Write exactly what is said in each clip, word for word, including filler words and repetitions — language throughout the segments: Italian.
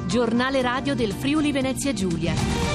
Giornale radio del Friuli Venezia Giulia.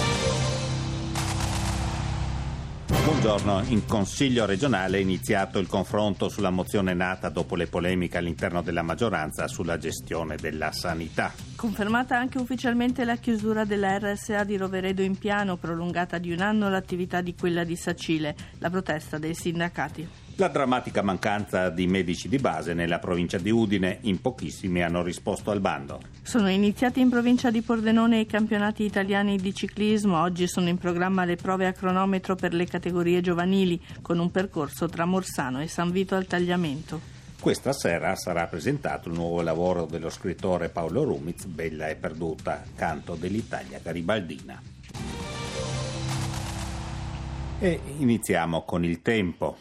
Buongiorno. In Consiglio regionale è iniziato il confronto sulla mozione nata dopo le polemiche all'interno della maggioranza sulla gestione della sanità. Confermata anche ufficialmente la chiusura della R S A di Roveredo in Piano, prolungata di un anno l'attività di quella di Sacile, la protesta dei sindacati. La drammatica mancanza di medici di base nella provincia di Udine, in pochissimi hanno risposto al bando. Sono iniziati in provincia di Pordenone i campionati italiani di ciclismo. Oggi sono in programma le prove a cronometro per le categorie giovanili, con un percorso tra Morsano e San Vito al Tagliamento. Questa sera sarà presentato il nuovo lavoro dello scrittore Paolo Rumiz, Bella e perduta, canto dell'Italia garibaldina. E iniziamo con il tempo.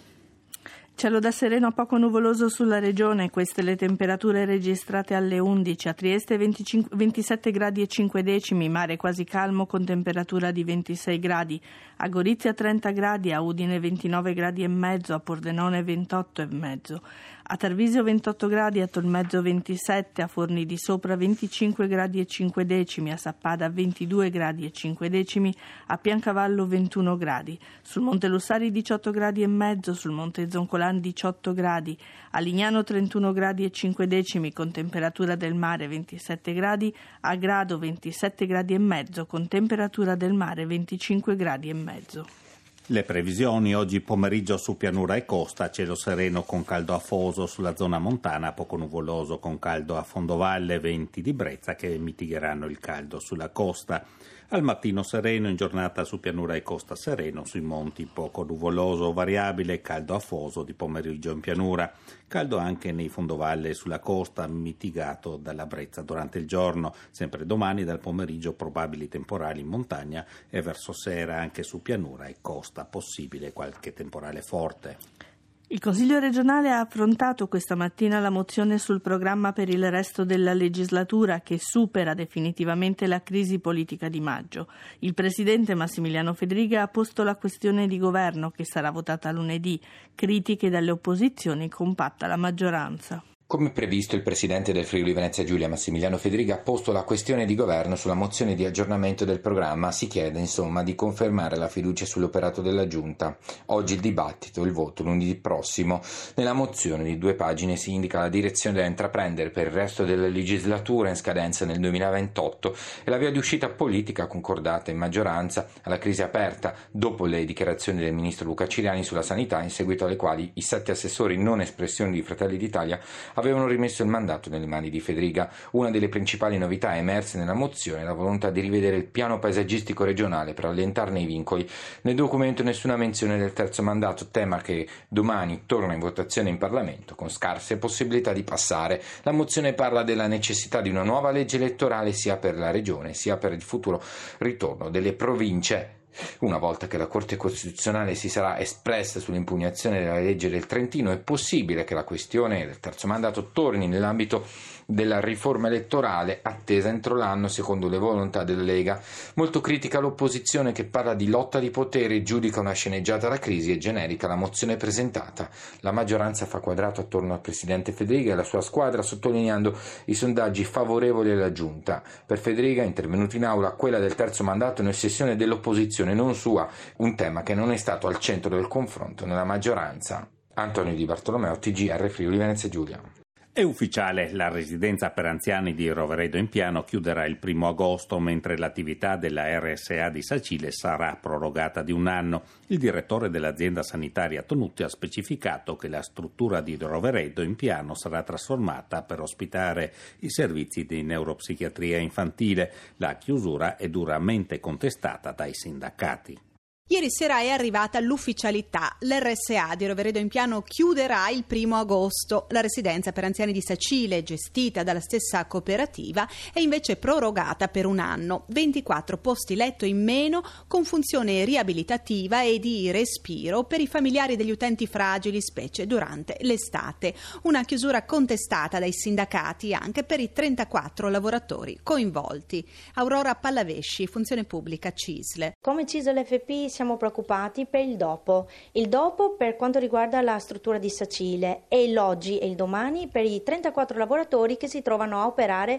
Cielo da sereno a poco nuvoloso sulla regione, queste le temperature registrate alle undici, a Trieste venticinque, ventisette gradi e cinque decimi, mare quasi calmo con temperatura di ventisei gradi, a Gorizia trenta gradi, a Udine ventinove gradi e mezzo, a Pordenone ventotto e mezzo, a Tarvisio ventotto gradi, a Tolmezzo ventisette, a Forni di Sopra venticinque gradi e cinque decimi, a Sappada ventidue gradi e cinque decimi, a Piancavallo ventuno gradi, sul Monte Lussari diciotto gradi e mezzo, sul Monte Zoncolan diciotto gradi, a Lignano trentuno gradi e cinque decimi con temperatura del mare ventisette gradi, a Grado ventisette gradi e mezzo con temperatura del mare venticinque gradi e mezzo. Le previsioni: oggi pomeriggio su pianura e costa, cielo sereno con caldo afoso sulla zona montana, poco nuvoloso con caldo a fondovalle, venti di brezza che mitigheranno il caldo sulla costa. Al mattino sereno, in giornata su pianura e costa sereno, sui monti poco nuvoloso o variabile, caldo afoso di pomeriggio in pianura. Caldo anche nei fondovalle e sulla costa, mitigato dalla brezza durante il giorno. Sempre domani dal pomeriggio probabili temporali in montagna e verso sera anche su pianura e costa possibile qualche temporale forte. Il Consiglio regionale ha affrontato questa mattina la mozione sul programma per il resto della legislatura che supera definitivamente la crisi politica di maggio. Il presidente Massimiliano Fedriga ha posto la questione di governo che sarà votata lunedì. Critiche dalle opposizioni, compatta la maggioranza. Come previsto, il presidente del Friuli Venezia Giulia, Massimiliano Fedriga, ha posto la questione di governo sulla mozione di aggiornamento del programma. Si chiede, insomma, di confermare la fiducia sull'operato della Giunta. Oggi il dibattito, il voto, lunedì prossimo. Nella mozione di due pagine si indica la direzione da intraprendere per il resto della legislatura in scadenza nel duemilaventotto e la via di uscita politica concordata in maggioranza alla crisi aperta dopo le dichiarazioni del ministro Luca Ciriani sulla sanità, in seguito alle quali i sette assessori non espressioni di Fratelli d'Italia avevano rimesso il mandato nelle mani di Fedriga. Una delle principali novità emerse nella mozione è la volontà di rivedere il piano paesaggistico regionale per allentarne i vincoli. Nel documento nessuna menzione del terzo mandato, tema che domani torna in votazione in Parlamento con scarse possibilità di passare. La mozione parla della necessità di una nuova legge elettorale sia per la regione sia per il futuro ritorno delle province. Una volta che la Corte Costituzionale si sarà espressa sull'impugnazione della legge del Trentino, è possibile che la questione del terzo mandato torni nell'ambito della riforma elettorale attesa entro l'anno secondo le volontà della Lega. Molto critica l'opposizione che parla di lotta di potere e giudica una sceneggiata alla crisi e generica la mozione presentata. La maggioranza fa quadrato attorno al presidente Fedriga e alla sua squadra, sottolineando i sondaggi favorevoli alla Giunta. Per Fedriga, intervenuto in aula, quella del terzo mandato è un'ossessione dell'opposizione, non sua, un tema che non è stato al centro del confronto nella maggioranza. Antonio Di Bartolomeo, T G R Friuli Venezia Giulia. È ufficiale, la residenza per anziani di Roveredo in Piano chiuderà il primo agosto, mentre l'attività della R S A di Sacile sarà prorogata di un anno. Il direttore dell'azienda sanitaria Tonutti ha specificato che la struttura di Roveredo in Piano sarà trasformata per ospitare i servizi di neuropsichiatria infantile. La chiusura è duramente contestata dai sindacati. Ieri sera è arrivata l'ufficialità. L'R S A di Roveredo in Piano chiuderà il primo agosto. La residenza per anziani di Sacile, gestita dalla stessa cooperativa, è invece prorogata per un anno. ventiquattro posti letto in meno con funzione riabilitativa e di respiro per i familiari degli utenti fragili, specie durante l'estate. Una chiusura contestata dai sindacati anche per i trentaquattro lavoratori coinvolti. Aurora Pallavesci, Funzione Pubblica Cisle. Come Cisle F P siamo preoccupati per il dopo. Il dopo per quanto riguarda la struttura di Sacile e l'oggi e il domani per i trentaquattro lavoratori che si trovano a operare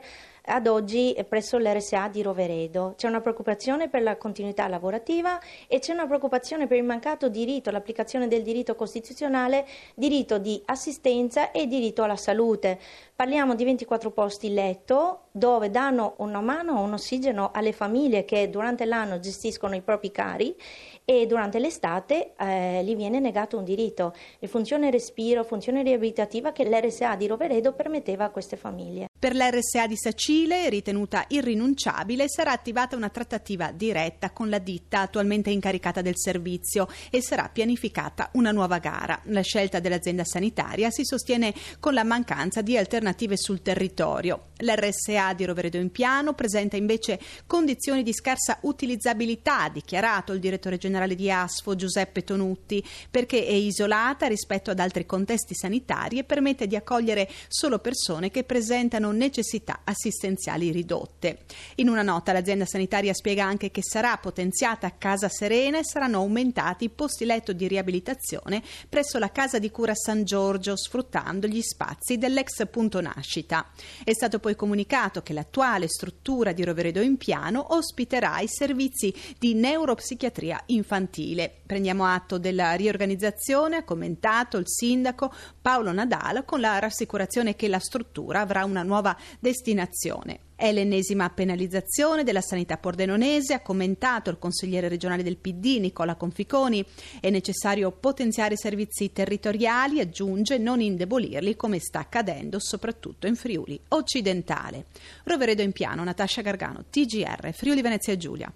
ad oggi presso l'R S A di Roveredo. C'è una preoccupazione per la continuità lavorativa e c'è una preoccupazione per il mancato diritto, l'applicazione del diritto costituzionale, diritto di assistenza e diritto alla salute. Parliamo di ventiquattro posti letto dove danno una mano, un ossigeno alle famiglie che durante l'anno gestiscono i propri cari e durante l'estate eh, gli viene negato un diritto, le funzioni respiro, funzione riabilitativa che l'R S A di Roveredo permetteva a queste famiglie. Per l'R S A di Sacile, ritenuta irrinunciabile, sarà attivata una trattativa diretta con la ditta attualmente incaricata del servizio e sarà pianificata una nuova gara. La scelta dell'azienda sanitaria si sostiene con la mancanza di alternative sul territorio. L'R S A di Roveredo in Piano presenta invece condizioni di scarsa utilizzabilità, ha dichiarato il direttore generale di ASFO Giuseppe Tonutti, perché è isolata rispetto ad altri contesti sanitari e permette di accogliere solo persone che presentano necessità assistenziali ridotte. In una nota l'azienda sanitaria spiega anche che sarà potenziata Casa Serena e saranno aumentati i posti letto di riabilitazione presso la Casa di Cura San Giorgio, sfruttando gli spazi dell'ex punto nascita. È stato poi comunicato che l'attuale struttura di Roveredo in Piano ospiterà i servizi di neuropsichiatria infantile. Prendiamo atto della riorganizzazione, ha commentato il sindaco Paolo Nadala, con la rassicurazione che la struttura avrà una nuova destinazione. È l'ennesima penalizzazione della sanità pordenonese, ha commentato il consigliere regionale del P D Nicola Conficoni. È necessario potenziare i servizi territoriali, aggiunge, non indebolirli come sta accadendo soprattutto in Friuli occidentale. Roveredo in Piano, Natascia Gargano, T G R, Friuli Venezia Giulia.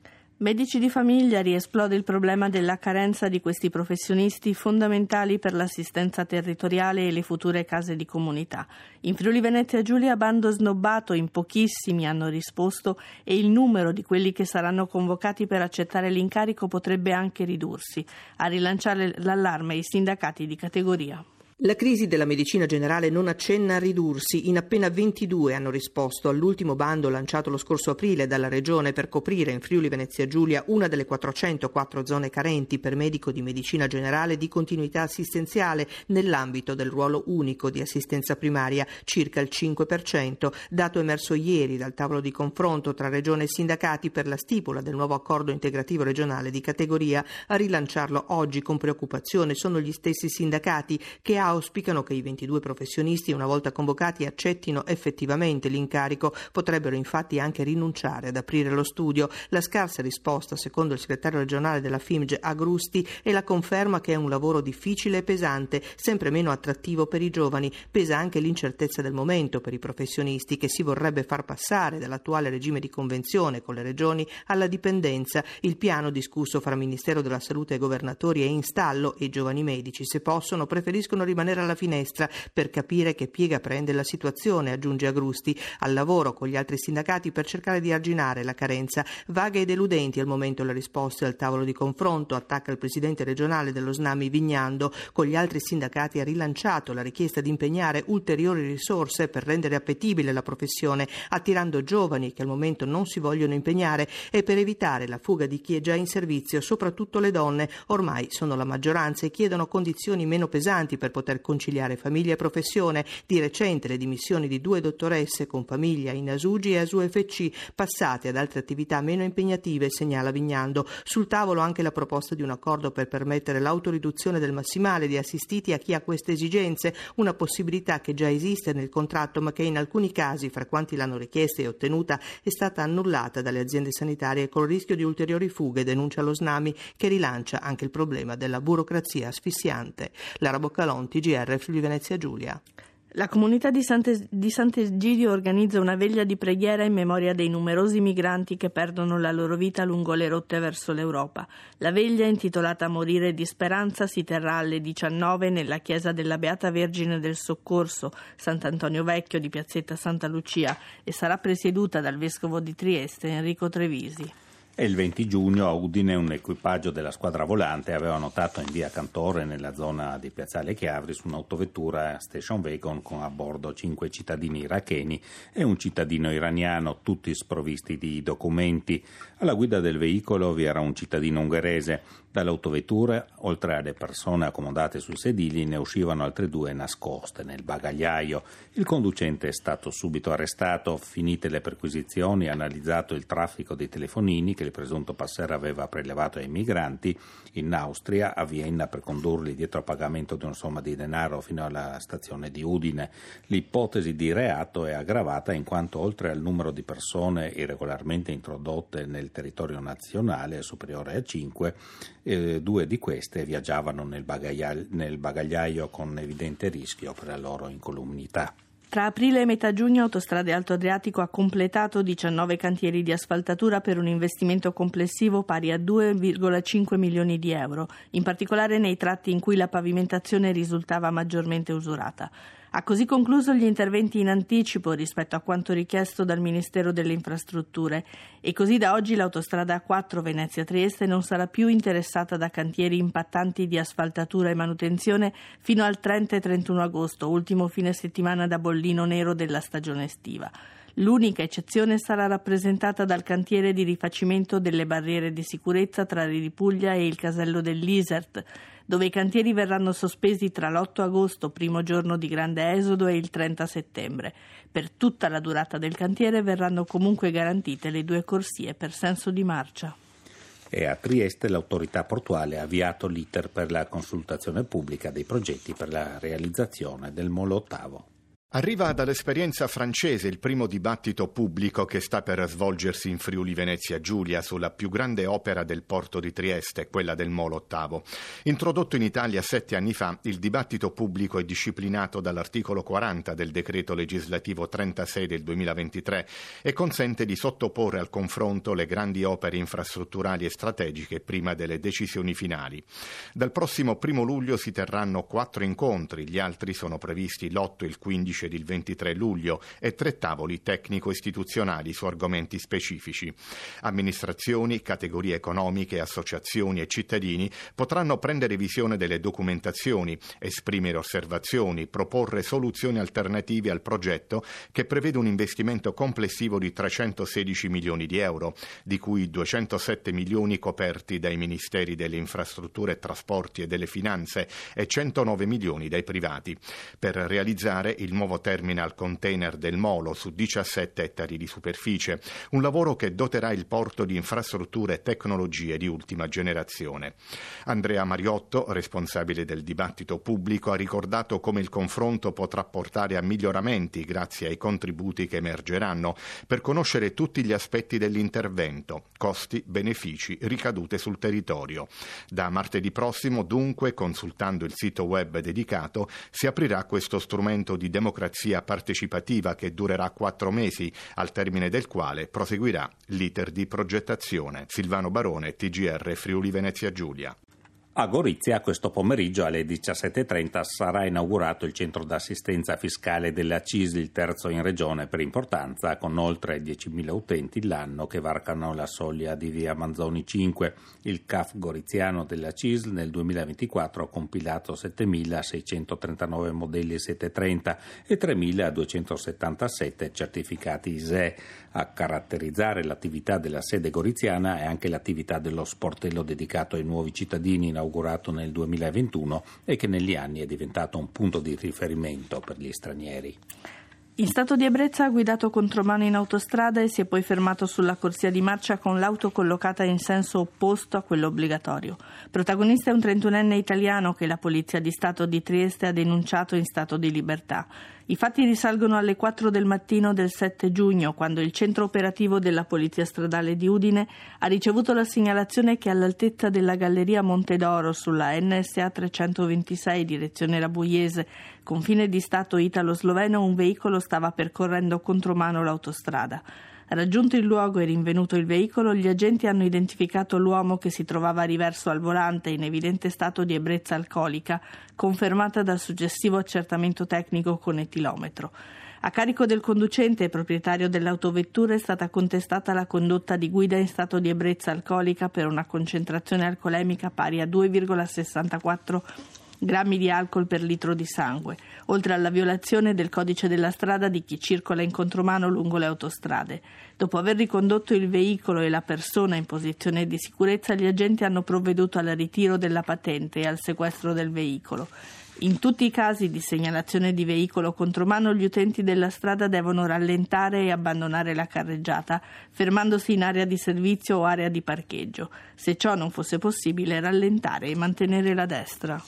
Medici di famiglia, riesplode il problema della carenza di questi professionisti fondamentali per l'assistenza territoriale e le future case di comunità. In Friuli Venezia Giulia bando snobbato, in pochissimi hanno risposto e il numero di quelli che saranno convocati per accettare l'incarico potrebbe anche ridursi. A rilanciare l'allarme i sindacati di categoria. La crisi della medicina generale non accenna a ridursi. In appena ventidue hanno risposto all'ultimo bando lanciato lo scorso aprile dalla Regione per coprire in Friuli Venezia Giulia una delle quattrocentoquattro zone carenti per medico di medicina generale di continuità assistenziale nell'ambito del ruolo unico di assistenza primaria, circa il cinque per cento, dato emerso ieri dal tavolo di confronto tra Regione e sindacati per la stipula del nuovo accordo integrativo regionale di categoria. A rilanciarlo oggi con preoccupazione sono gli stessi sindacati che auspicano che i ventidue professionisti, una volta convocati, accettino effettivamente l'incarico. Potrebbero infatti anche rinunciare ad aprire lo studio. La scarsa risposta, secondo il segretario regionale della F I M G Agrusti, è la conferma che è un lavoro difficile e pesante, sempre meno attrattivo per i giovani. Pesa anche l'incertezza del momento per i professionisti, che si vorrebbe far passare dall'attuale regime di convenzione con le regioni alla dipendenza. Il piano discusso fra Ministero della Salute e governatori è in stallo e i giovani medici, se possono, preferiscono rimanere alla finestra per capire che piega prende la situazione, aggiunge Agrusti, al lavoro con gli altri sindacati per cercare di arginare la carenza. Vaghe e deludenti al momento le risposte al tavolo di confronto, attacca il presidente regionale dello SNAMI Vignando. Con gli altri sindacati ha rilanciato la richiesta di impegnare ulteriori risorse per rendere appetibile la professione, attirando giovani che al momento non si vogliono impegnare e per evitare la fuga di chi è già in servizio, soprattutto le donne. Ormai sono la maggioranza e chiedono condizioni meno pesanti per poter conciliare famiglia e professione. Di recente le dimissioni di due dottoresse con famiglia in Asugi e Asu F C, passate ad altre attività meno impegnative, segnala Vignando. Sul tavolo anche la proposta di un accordo per permettere l'autoriduzione del massimale di assistiti a chi ha queste esigenze, una possibilità che già esiste nel contratto ma che in alcuni casi, fra quanti l'hanno richiesta e ottenuta, è stata annullata dalle aziende sanitarie col rischio di ulteriori fughe, denuncia lo SNAMI, che rilancia anche il problema della burocrazia asfissiante. Lara Boccalon, T G R, Friuli Venezia Giulia. La comunità di, Sante, di Sant'Egidio organizza una veglia di preghiera in memoria dei numerosi migranti che perdono la loro vita lungo le rotte verso l'Europa. La veglia, intitolata Morire di Speranza, si terrà alle diciannove nella chiesa della Beata Vergine del Soccorso, Sant'Antonio Vecchio di Piazzetta Santa Lucia, e sarà presieduta dal vescovo di Trieste Enrico Trevisi. E il venti giugno a Udine un equipaggio della squadra volante aveva notato in via Cantore, nella zona di Piazzale Chiavri, su un'autovettura station wagon con a bordo cinque cittadini iracheni e un cittadino iraniano, tutti sprovvisti di documenti. Alla guida del veicolo vi era un cittadino ungherese. Dall'autovettura, oltre alle persone accomodate sui sedili, ne uscivano altre due nascoste nel bagagliaio. Il conducente è stato subito arrestato. Finite le perquisizioni, analizzato il traffico dei telefonini che il presunto passer aveva prelevato ai migranti in Austria, a Vienna, per condurli dietro a pagamento di una somma di denaro fino alla stazione di Udine. L'ipotesi di reato è aggravata in quanto, oltre al numero di persone irregolarmente introdotte nel territorio nazionale, superiore a cinque, eh, due di queste viaggiavano nel bagagliaio, nel bagagliaio con evidente rischio per la loro incolumità. Tra aprile e metà giugno Autostrade Alto Adriatico ha completato diciannove cantieri di asfaltatura per un investimento complessivo pari a due virgola cinque milioni di euro, in particolare nei tratti in cui la pavimentazione risultava maggiormente usurata. Ha così concluso gli interventi in anticipo rispetto a quanto richiesto dal Ministero delle Infrastrutture e così da oggi l'autostrada A quattro Venezia-Trieste non sarà più interessata da cantieri impattanti di asfaltatura e manutenzione fino al trenta e trentuno agosto, ultimo fine settimana da bollino nero della stagione estiva. L'unica eccezione sarà rappresentata dal cantiere di rifacimento delle barriere di sicurezza tra Riripuglia e il casello dell'Isert, dove i cantieri verranno sospesi tra l'otto agosto, primo giorno di grande esodo, e il trenta settembre. Per tutta la durata del cantiere verranno comunque garantite le due corsie per senso di marcia. E a Trieste l'autorità portuale ha avviato l'iter per la consultazione pubblica dei progetti per la realizzazione del molo ottavo. Arriva dall'esperienza francese il primo dibattito pubblico che sta per svolgersi in Friuli Venezia Giulia sulla più grande opera del porto di Trieste, quella del molo ottavo. Introdotto in Italia sette anni fa, il dibattito pubblico è disciplinato dall'articolo quaranta del decreto legislativo trentasei del duemilaventitré e consente di sottoporre al confronto le grandi opere infrastrutturali e strategiche prima delle decisioni finali. Dal prossimo primo luglio si terranno quattro incontri, gli altri sono previsti l'otto, il quindici ed il ventitré luglio e tre tavoli tecnico-istituzionali su argomenti specifici. Amministrazioni, categorie economiche, associazioni e cittadini potranno prendere visione delle documentazioni, esprimere osservazioni, proporre soluzioni alternative al progetto che prevede un investimento complessivo di trecentosedici milioni di euro, di cui duecentosette milioni coperti dai Ministeri delle Infrastrutture e Trasporti e delle Finanze e centonove milioni dai privati. Per realizzare il nuovo terminal container del Molo su diciassette ettari di superficie, un lavoro che doterà il porto di infrastrutture e tecnologie di ultima generazione. Andrea Mariotto, responsabile del dibattito pubblico, ha ricordato come il confronto potrà portare a miglioramenti grazie ai contributi che emergeranno per conoscere tutti gli aspetti dell'intervento, costi, benefici, ricadute sul territorio. Da martedì prossimo, dunque, consultando il sito web dedicato, si aprirà questo strumento di democrazia partecipativa che durerà quattro mesi, al termine del quale proseguirà l'iter di progettazione. Silvano Barone, T G R Friuli Venezia Giulia. A Gorizia questo pomeriggio alle diciassette e trenta sarà inaugurato il centro d'assistenza fiscale della C I S L, il terzo in regione per importanza, con oltre diecimila utenti l'anno che varcano la soglia di via Manzoni cinque. Il C A F goriziano della C I S L nel duemilaventiquattro ha compilato settemilaseicentotrentanove modelli settecentotrenta e tremiladuecentosettantasette certificati I S E E. A caratterizzare l'attività della sede goriziana è anche l'attività dello sportello dedicato ai nuovi cittadini inaugurato nel duemilaventuno e che negli anni è diventato un punto di riferimento per gli stranieri. In stato di ebbrezza ha guidato contromano in autostrada e si è poi fermato sulla corsia di marcia con l'auto collocata in senso opposto a quello obbligatorio. Protagonista è un trentunenne italiano che la Polizia di Stato di Trieste ha denunciato in stato di libertà. I fatti risalgono alle quattro del mattino del sette giugno, quando il centro operativo della Polizia Stradale di Udine ha ricevuto la segnalazione che all'altezza della Galleria Montedoro sulla N S A trecentoventisei direzione Rabuiese, confine di Stato italo-sloveno, un veicolo stava percorrendo contromano l'autostrada. Raggiunto il luogo e rinvenuto il veicolo, gli agenti hanno identificato l'uomo che si trovava a riverso al volante in evidente stato di ebbrezza alcolica, confermata dal successivo accertamento tecnico con etilometro. A carico del conducente e proprietario dell'autovettura è stata contestata la condotta di guida in stato di ebbrezza alcolica per una concentrazione alcolemica pari a due virgola sessantaquattro grammi di alcol per litro di sangue, oltre alla violazione del codice della strada di chi circola in contromano lungo le autostrade. Dopo aver ricondotto il veicolo e la persona in posizione di sicurezza, gli agenti hanno provveduto al ritiro della patente e al sequestro del veicolo. In tutti i casi di segnalazione di veicolo contromano, gli utenti della strada devono rallentare e abbandonare la carreggiata, fermandosi in area di servizio o area di parcheggio. Se ciò non fosse possibile, rallentare e mantenere la destra.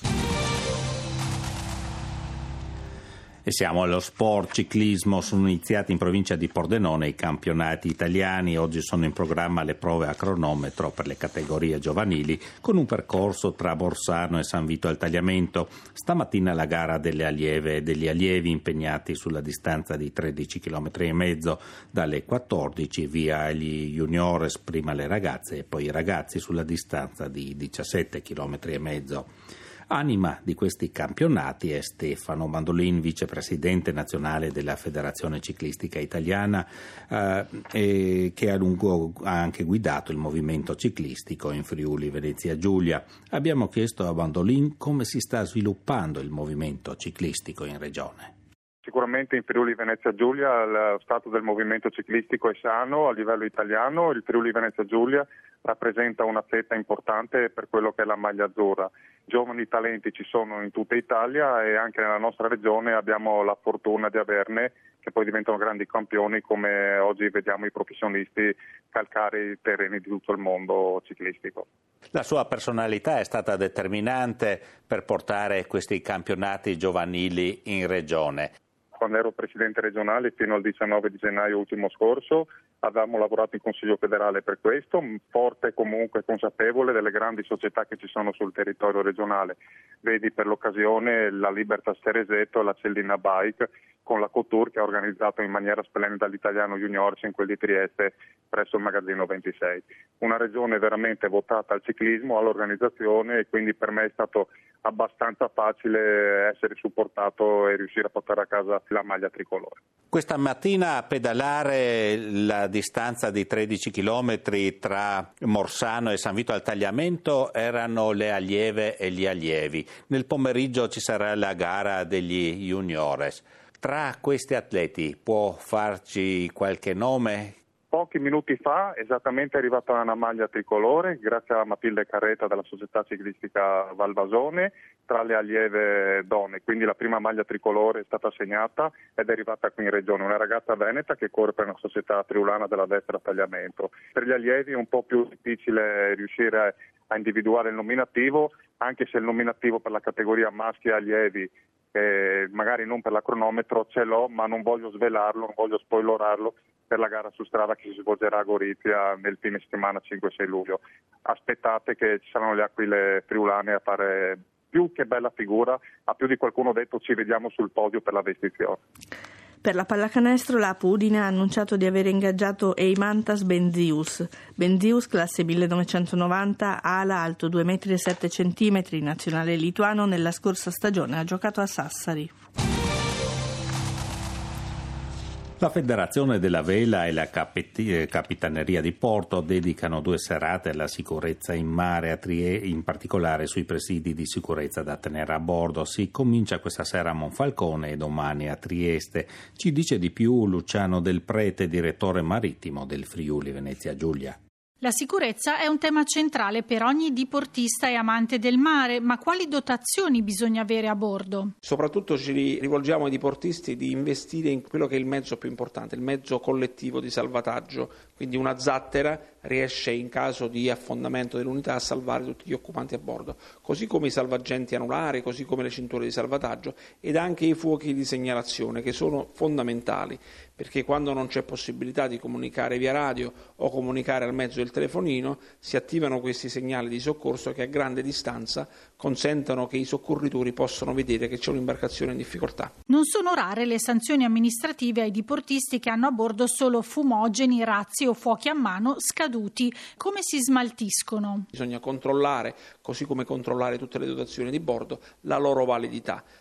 E siamo allo sport ciclismo. Sono iniziati in provincia di Pordenone i campionati italiani. Oggi sono in programma le prove a cronometro per le categorie giovanili, con un percorso tra Borsano e San Vito al Tagliamento. Stamattina la gara delle allieve e degli allievi impegnati sulla distanza di tredici chilometri e mezzo, dalle quattordici via gli juniores, prima le ragazze e poi i ragazzi sulla distanza di diciassette chilometri e mezzo. Anima di questi campionati è Stefano Mandolin, vicepresidente nazionale della Federazione Ciclistica Italiana, eh, e che a lungo ha anche guidato il movimento ciclistico in Friuli Venezia Giulia. Abbiamo chiesto a Mandolin come si sta sviluppando il movimento ciclistico in regione. Sicuramente in Friuli Venezia Giulia lo stato del movimento ciclistico è sano a livello italiano. Il Friuli Venezia Giulia rappresenta una fetta importante per quello che è la maglia azzurra. Giovani talenti ci sono in tutta Italia e anche nella nostra regione abbiamo la fortuna di averne, che poi diventano grandi campioni, come oggi vediamo i professionisti calcare i terreni di tutto il mondo ciclistico. La sua personalità è stata determinante per portare questi campionati giovanili in regione. Quando ero presidente regionale fino al diciannove di gennaio ultimo scorso avevamo lavorato in Consiglio federale per questo, forte e comunque consapevole delle grandi società che ci sono sul territorio regionale. Vedi per l'occasione la Libertas Ceresetto e la Cellina Bike con la Couture, che ha organizzato in maniera splendida l'Italiano Juniors in quel di Trieste presso il magazzino ventisei. Una regione veramente votata al ciclismo, all'organizzazione, e quindi per me è stato abbastanza facile essere supportato e riuscire a portare a casa la maglia tricolore. Questa mattina a pedalare la distanza di tredici chilometri tra Morsano e San Vito al Tagliamento erano le allieve e gli allievi. Nel pomeriggio ci sarà la gara degli juniores. Tra questi atleti può farci qualche nome? Pochi minuti fa esattamente è arrivata una maglia tricolore grazie a Matilde Carreta della società ciclistica Valvasone tra le allieve donne, quindi la prima maglia tricolore è stata assegnata ed è arrivata qui in regione, una ragazza veneta che corre per una società friulana della destra Tagliamento. Per gli allievi è un po' più difficile riuscire a individuare il nominativo, anche se il nominativo per la categoria maschi e allievi Eh, magari non per la cronometro ce l'ho, ma non voglio svelarlo, non voglio spoilerarlo per la gara su strada che si svolgerà a Gorizia nel fine settimana cinque sei luglio. Aspettate che ci saranno le aquile friulane a fare più che bella figura, a più di qualcuno detto ci vediamo sul podio per la vestizione. Per la pallacanestro la Udine ha annunciato di aver ingaggiato Eimantas Benzius. Benzius, classe millenovecentonovanta, ala, alto due metri e sette centimetri, nazionale lituano, nella scorsa stagione ha giocato a Sassari. La Federazione della Vela e la Capit- Capitaneria di Porto dedicano due serate alla sicurezza in mare a Trieste, in particolare sui presidi di sicurezza da tenere a bordo. Si comincia questa sera a Monfalcone e domani a Trieste. Ci dice di più Luciano Del Prete, direttore marittimo del Friuli Venezia Giulia. La sicurezza è un tema centrale per ogni diportista e amante del mare, ma quali dotazioni bisogna avere a bordo? Soprattutto ci rivolgiamo ai diportisti di investire in quello che è il mezzo più importante, il mezzo collettivo di salvataggio, quindi una zattera riesce in caso di affondamento dell'unità a salvare tutti gli occupanti a bordo, così come i salvagenti anulari, così come le cinture di salvataggio ed anche i fuochi di segnalazione, che sono fondamentali, perché quando non c'è possibilità di comunicare via radio o comunicare al mezzo del telefonino si attivano questi segnali di soccorso che a grande distanza consentono che i soccorritori possano vedere che c'è un'imbarcazione in difficoltà. Non sono rare le sanzioni amministrative ai diportisti che hanno a bordo solo fumogeni, razzi o fuochi a mano scaduti. Come si smaltiscono? Bisogna controllare, così come controllare tutte le dotazioni di bordo, la loro validità.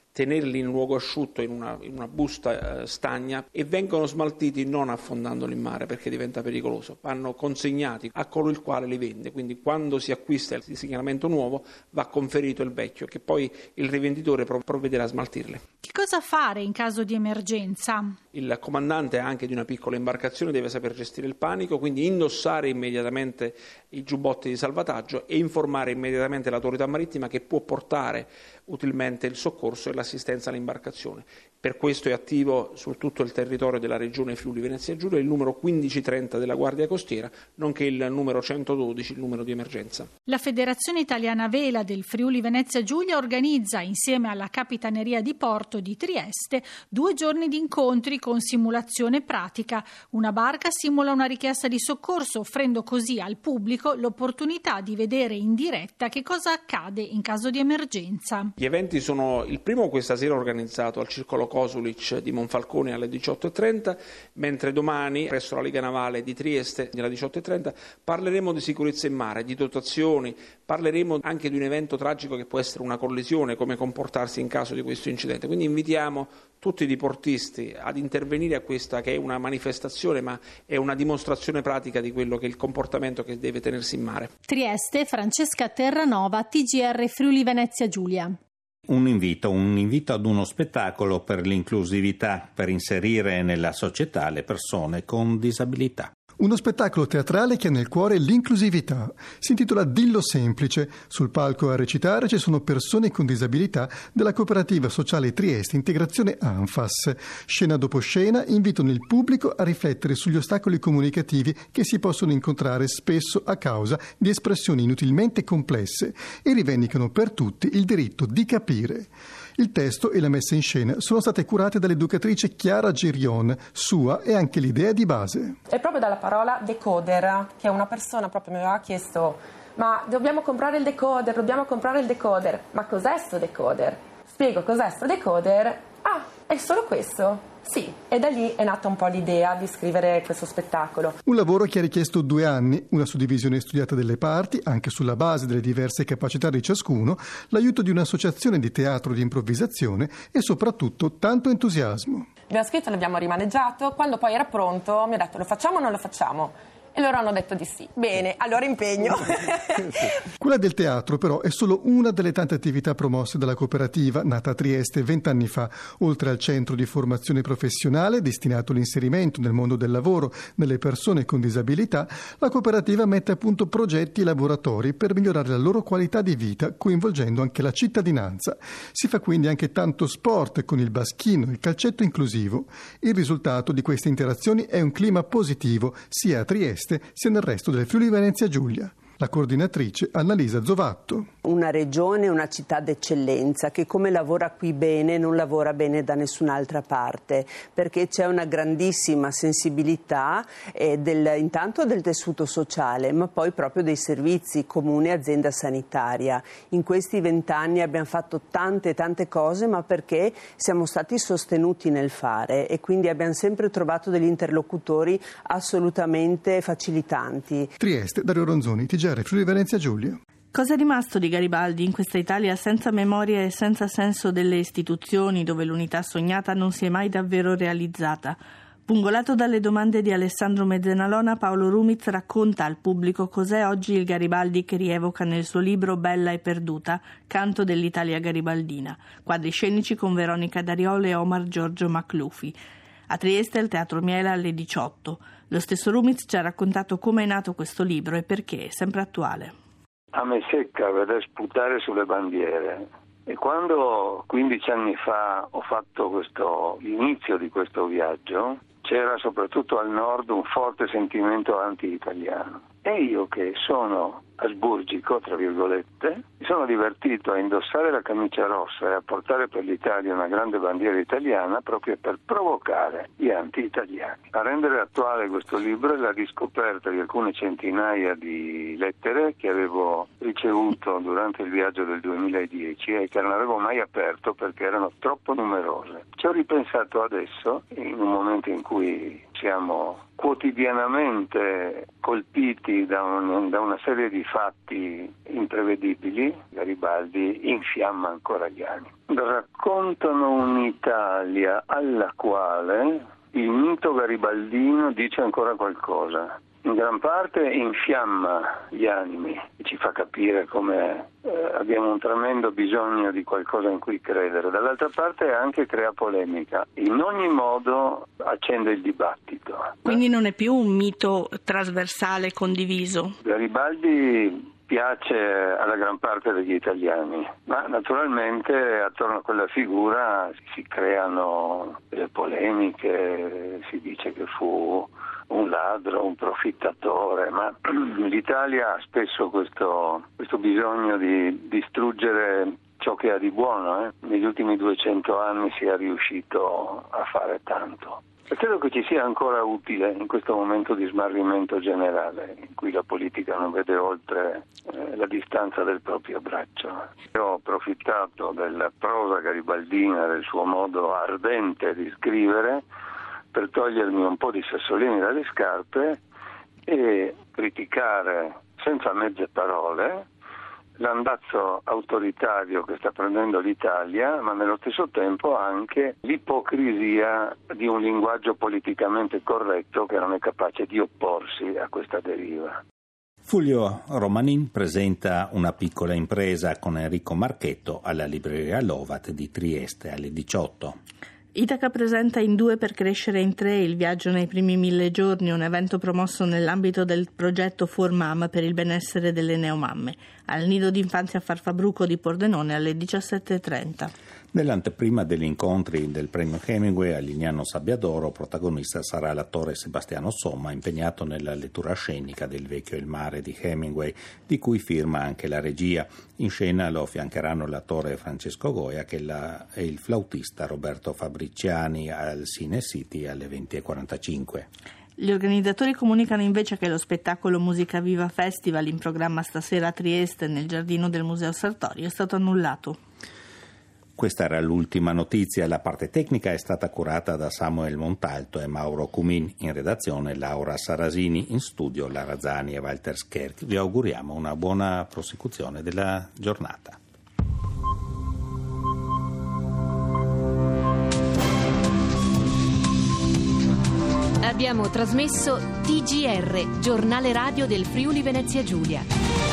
tenerli in luogo asciutto in una, in una busta eh, stagna, e vengono smaltiti non affondandoli in mare perché diventa pericoloso, vanno consegnati a colui il quale li vende, quindi quando si acquista il segnalamento nuovo va conferito il vecchio, che poi il rivenditore provvederà a smaltirli. Che cosa fare in caso di emergenza? Il comandante anche di una piccola imbarcazione deve saper gestire il panico, quindi indossare immediatamente i giubbotti di salvataggio e informare immediatamente l'autorità marittima che può portare utilmente il soccorso e l'assistenza all'imbarcazione. Per questo è attivo su tutto il territorio della regione Friuli Venezia Giulia il numero quindici trenta della Guardia Costiera, nonché il numero centododici, il numero di emergenza. La Federazione Italiana Vela del Friuli Venezia Giulia organizza, insieme alla Capitaneria di Porto di Trieste, due giorni di incontri con simulazione pratica. Una barca simula una richiesta di soccorso, offrendo così al pubblico l'opportunità di vedere in diretta che cosa accade in caso di emergenza. Gli eventi sono il primo questa sera organizzato al Circolo Kosulic di Monfalcone alle diciotto e trenta, mentre domani presso la Lega Navale di Trieste alle diciotto e trenta parleremo di sicurezza in mare, di dotazioni, parleremo anche di un evento tragico che può essere una collisione, come comportarsi in caso di questo incidente. Quindi invitiamo tutti i diportisti ad intervenire a questa che è una manifestazione, ma è una dimostrazione pratica di quello che è il comportamento che deve tenersi in mare. Trieste, Francesca Terranova, T G R Friuli Venezia Giulia. Un invito, un invito ad uno spettacolo per l'inclusività, per inserire nella società le persone con disabilità. Uno spettacolo teatrale che ha nel cuore l'inclusività. Si intitola Dillo Semplice. Sul palco a recitare ci sono persone con disabilità della cooperativa sociale Trieste Integrazione Anfas. Scena dopo scena invitano il pubblico a riflettere sugli ostacoli comunicativi che si possono incontrare spesso a causa di espressioni inutilmente complesse e rivendicano per tutti il diritto di capire. Il testo e la messa in scena sono state curate dall'educatrice Chiara Gerion. Sua è anche l'idea di base. È proprio dalla parola decoder, che una persona proprio mi aveva chiesto: ma dobbiamo comprare il decoder, dobbiamo comprare il decoder. Ma cos'è sto decoder? Spiego cos'è sto decoder. Ah, è solo questo? Sì, e da lì è nata un po' l'idea di scrivere questo spettacolo. Un lavoro che ha richiesto due anni, una suddivisione studiata delle parti, anche sulla base delle diverse capacità di ciascuno, l'aiuto di un'associazione di teatro di improvvisazione e soprattutto tanto entusiasmo. Abbiamo scritto, l'abbiamo rimaneggiato, quando poi era pronto mi ha detto: lo facciamo o non lo facciamo? E loro hanno detto di sì. Bene, allora impegno. Quella del teatro però è solo una delle tante attività promosse dalla cooperativa nata a Trieste vent'anni fa. Oltre al centro di formazione professionale destinato all'inserimento nel mondo del lavoro delle persone con disabilità, la cooperativa mette a punto progetti e laboratori per migliorare la loro qualità di vita, coinvolgendo anche la cittadinanza. Si fa quindi anche tanto sport con il baschino e il calcetto inclusivo. Il risultato di queste interazioni è un clima positivo sia a Trieste sia nel resto del Friuli Venezia Giulia. La coordinatrice Annalisa Zovatto. Una regione, una città d'eccellenza che come lavora qui bene non lavora bene da nessun'altra parte, perché c'è una grandissima sensibilità eh, del, intanto del tessuto sociale, ma poi proprio dei servizi, comune azienda sanitaria. In questi vent'anni abbiamo fatto tante tante cose, ma perché siamo stati sostenuti nel fare e quindi abbiamo sempre trovato degli interlocutori assolutamente facilitanti. Trieste, Dario Ronzoni, T G R Friuli Venezia Giulia. Cosa è rimasto di Garibaldi in questa Italia senza memoria e senza senso delle istituzioni, dove l'unità sognata non si è mai davvero realizzata? Pungolato dalle domande di Alessandro Mezzenalona, Paolo Rumiz racconta al pubblico cos'è oggi il Garibaldi che rievoca nel suo libro Bella e perduta, canto dell'Italia garibaldina. Quadri scenici con Veronica Dariolo e Omar Giorgio Maclufi. A Trieste al Teatro Miela alle diciotto. Lo stesso Rumiz ci ha raccontato come è nato questo libro e perché è sempre attuale. A me secca vedere sputare sulle bandiere e quando quindici anni fa ho fatto questo l'inizio di questo viaggio c'era soprattutto al nord un forte sentimento anti-italiano e io che sono asburgico, tra virgolette, mi sono divertito a indossare la camicia rossa e a portare per l'Italia una grande bandiera italiana proprio per provocare gli anti-italiani. A rendere attuale questo libro è la riscoperta di alcune centinaia di lettere che avevo ricevuto durante il viaggio del duemiladieci e che non avevo mai aperto perché erano troppo numerose. Ci ho ripensato adesso, in un momento in cui siamo quotidianamente colpiti da, un, da una serie di fatti imprevedibili. Garibaldi infiamma ancora gli animi. Raccontano un'Italia alla quale il mito garibaldino dice ancora qualcosa. In gran parte infiamma gli animi e ci fa capire come eh, abbiamo un tremendo bisogno di qualcosa in cui credere. Dall'altra parte anche crea polemica. In ogni modo accende il dibattito. Quindi non è più un mito trasversale condiviso. Garibaldi piace alla gran parte degli italiani, ma naturalmente attorno a quella figura si creano delle polemiche, si dice che fu un ladro, un profittatore, ma l'Italia ha spesso questo, questo bisogno di distruggere ciò che ha di buono. Eh? Negli ultimi duecento anni si è riuscito a fare tanto. E credo che ci sia ancora utile in questo momento di smarrimento generale, in cui la politica non vede oltre eh, la distanza del proprio abbraccio. Io ho approfittato della prosa garibaldina, del suo modo ardente di scrivere, per togliermi un po' di sassolini dalle scarpe e criticare senza mezze parole l'andazzo autoritario che sta prendendo l'Italia, ma nello stesso tempo anche l'ipocrisia di un linguaggio politicamente corretto che non è capace di opporsi a questa deriva. Fulvio Romanin presenta Una piccola impresa con Enrico Marchetto alla libreria Lovat di Trieste alle diciotto. Itaca presenta In due per crescere in tre, il viaggio nei primi mille giorni, un evento promosso nell'ambito del progetto For Mom per il benessere delle neomamme, al nido d'infanzia Farfabruco di Pordenone alle diciassette e trenta. Nell'anteprima degli incontri del premio Hemingway a Lignano Sabbiadoro, protagonista sarà l'attore Sebastiano Somma, impegnato nella lettura scenica del Vecchio e il mare di Hemingway, di cui firma anche la regia. In scena lo affiancheranno l'attore Francesco Goya che la, e il flautista Roberto Fabriciani al Cine City alle venti e quarantacinque. Gli organizzatori comunicano invece che lo spettacolo Musica Viva Festival, in programma stasera a Trieste nel giardino del Museo Sartorio, è stato annullato. Questa era l'ultima notizia. La parte tecnica è stata curata da Samuel Montalto e Mauro Cumin. In redazione Laura Sarasini, in studio Lara Zani e Walter Scherch. Vi auguriamo una buona prosecuzione della giornata. Abbiamo trasmesso T G R, giornale radio del Friuli Venezia Giulia.